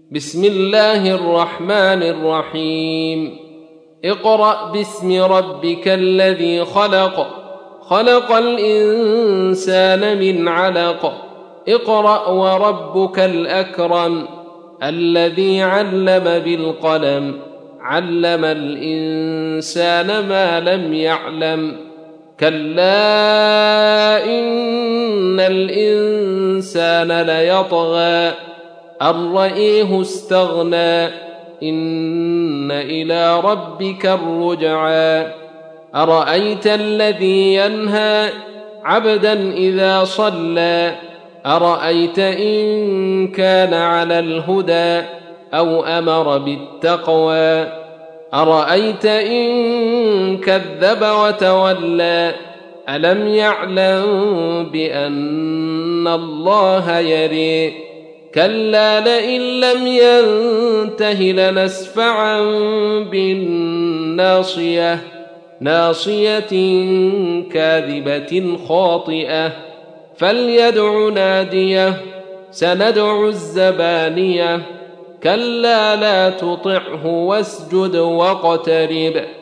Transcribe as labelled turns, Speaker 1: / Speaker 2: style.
Speaker 1: بسم الله الرحمن الرحيم اقرأ باسم ربك الذي خلق خلق الإنسان من علق اقرأ وربك الأكرم الذي علم بالقلم علم الإنسان ما لم يعلم كلا إن الإنسان ليطغى أن رآه استغنى إن إلى ربك الرجعى أرأيت الذي ينهى عبدا إذا صلى أرأيت إن كان على الهدى أو أمر بالتقوى أرأيت إن كذب وتولى ألم يعلم بأن الله يرى كلا لئن لم ينته لنسفعا بالناصية ناصية كاذبة خاطئة فليدع ناديه سندع الزبانية كلا لا تطعه واسجد واقترب